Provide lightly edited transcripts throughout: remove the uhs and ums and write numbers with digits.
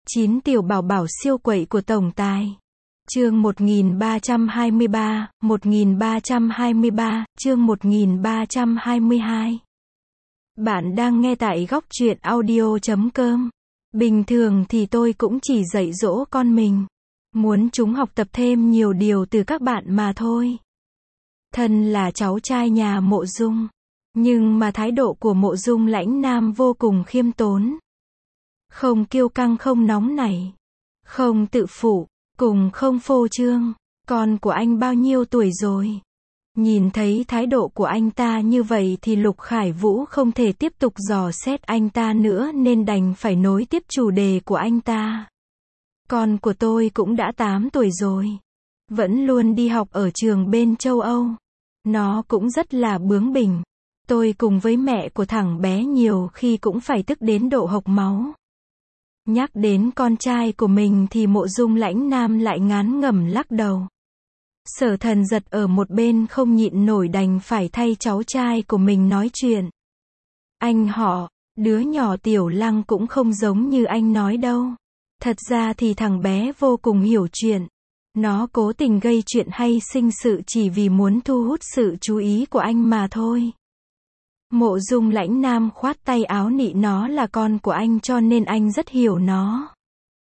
9 tiểu bảo bảo siêu quậy của tổng tài. Chương 1323, 1323, chương 1322. Bạn đang nghe tại góc truyện audio.com. Bình thường thì tôi cũng chỉ dạy dỗ con mình, muốn chúng học tập thêm nhiều điều từ các bạn mà thôi. Thân là cháu trai nhà Mộ Dung, nhưng mà thái độ của Mộ Dung Lãnh Nam vô cùng khiêm tốn. Không kiêu căng, không nóng nảy, không tự phụ, cùng không phô trương. Con của anh bao nhiêu tuổi rồi? Nhìn thấy thái độ của anh ta như vậy thì Lục Khải Vũ không thể tiếp tục dò xét anh ta nữa nên đành phải nối tiếp chủ đề của anh ta. Con của tôi cũng đã 8 tuổi rồi. Vẫn luôn đi học ở trường bên châu Âu. Nó cũng rất là bướng bỉnh. Tôi cùng với mẹ của thằng bé nhiều khi cũng phải tức đến độ hộc máu. Nhắc đến con trai của mình thì Mộ Dung Lãnh Nam lại ngán ngẩm lắc đầu. Sở Thần Giật ở một bên không nhịn nổi đành phải thay cháu trai của mình nói chuyện. Anh họ, đứa nhỏ Tiểu Lăng cũng không giống như anh nói đâu. Thật ra thì thằng bé vô cùng hiểu chuyện. Nó cố tình gây chuyện hay sinh sự chỉ vì muốn thu hút sự chú ý của anh mà thôi. Mộ Dung Lãnh Nam khoát tay áo nị, nó là con của anh cho nên anh rất hiểu nó.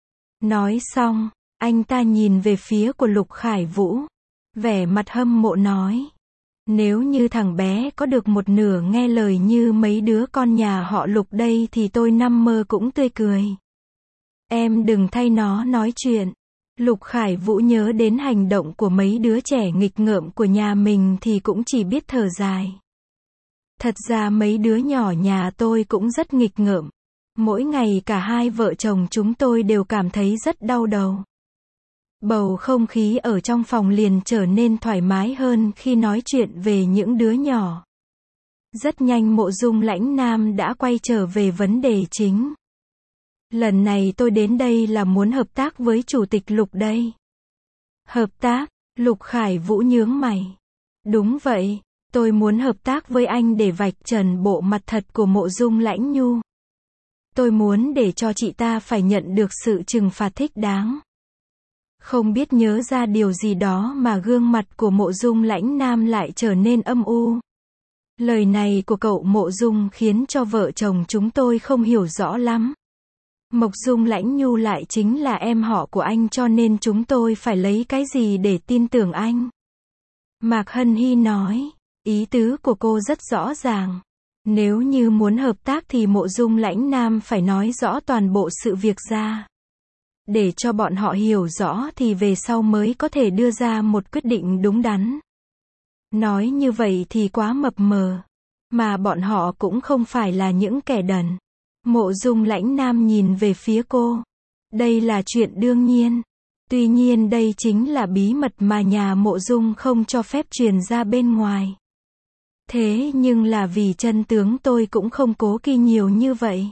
Nói xong, anh ta nhìn về phía của Lục Khải Vũ. Vẻ mặt hâm mộ nói. Nếu như thằng bé có được một nửa nghe lời như mấy đứa con nhà họ Lục đây thì tôi nằm mơ cũng tươi cười. Em đừng thay nó nói chuyện. Lục Khải Vũ nhớ đến hành động của mấy đứa trẻ nghịch ngợm của nhà mình thì cũng chỉ biết thở dài. Thật ra mấy đứa nhỏ nhà tôi cũng rất nghịch ngợm. Mỗi ngày cả hai vợ chồng chúng tôi đều cảm thấy rất đau đầu. Bầu không khí ở trong phòng liền trở nên thoải mái hơn khi nói chuyện về những đứa nhỏ. Rất nhanh Mộ Dung Lãnh Nam đã quay trở về vấn đề chính. Lần này tôi đến đây là muốn hợp tác với Chủ tịch Lục đây. Hợp tác? Lục Khải Vũ nhướng mày. Đúng vậy, tôi muốn hợp tác với anh để vạch trần bộ mặt thật của Mộ Dung Lãnh Nhu. Tôi muốn để cho chị ta phải nhận được sự trừng phạt thích đáng. Không biết nhớ ra điều gì đó mà gương mặt của Mộ Dung Lãnh Nam lại trở nên âm u. Lời này của cậu Mộ Dung khiến cho vợ chồng chúng tôi không hiểu rõ lắm. Mộc Dung Lãnh Nhu lại chính là em họ của anh cho nên chúng tôi phải lấy cái gì để tin tưởng anh? Mạc Hân Hy nói, ý tứ của cô rất rõ ràng. Nếu như muốn hợp tác thì Mộ Dung Lãnh Nam phải nói rõ toàn bộ sự việc ra. Để cho bọn họ hiểu rõ thì về sau mới có thể đưa ra một quyết định đúng đắn. Nói như vậy thì quá mập mờ. Mà bọn họ cũng không phải là những kẻ đần. Mộ Dung Lãnh Nam nhìn về phía cô. Đây là chuyện đương nhiên. Tuy nhiên đây chính là bí mật mà nhà Mộ Dung không cho phép truyền ra bên ngoài. Thế nhưng là vì chân tướng tôi cũng không cố kỵ nhiều như vậy.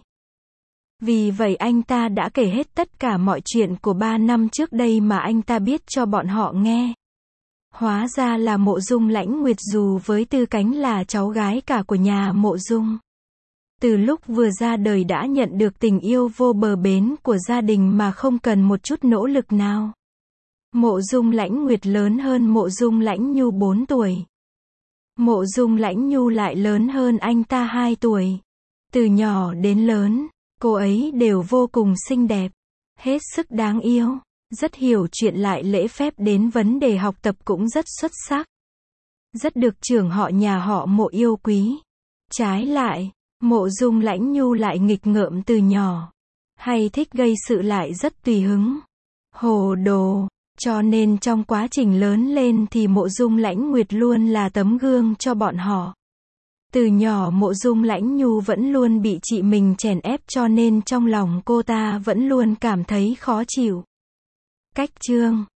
Vì vậy anh ta đã kể hết tất cả mọi chuyện của 3 năm trước đây mà anh ta biết cho bọn họ nghe. Hóa ra là Mộ Dung Lãnh Nguyệt dù với tư cách là cháu gái cả của nhà Mộ Dung. Từ lúc vừa ra đời đã nhận được tình yêu vô bờ bến của gia đình mà không cần một chút nỗ lực nào. Mộ Dung Lãnh Nguyệt lớn hơn Mộ Dung Lãnh Nhu 4 tuổi. Mộ Dung Lãnh Nhu lại lớn hơn anh ta 2 tuổi. Từ nhỏ đến lớn, cô ấy đều vô cùng xinh đẹp, hết sức đáng yêu, rất hiểu chuyện lại lễ phép đến vấn đề học tập cũng rất xuất sắc. Rất được trưởng họ nhà họ Mộ yêu quý. Trái lại, Mộ Dung Lãnh Nhu lại nghịch ngợm từ nhỏ, hay thích gây sự lại rất tùy hứng, hồ đồ, cho nên trong quá trình lớn lên thì Mộ Dung Lãnh Nguyệt luôn là tấm gương cho bọn họ. Từ nhỏ Mộ Dung Lãnh Nhu vẫn luôn bị chị mình chèn ép cho nên trong lòng cô ta vẫn luôn cảm thấy khó chịu. Cách chương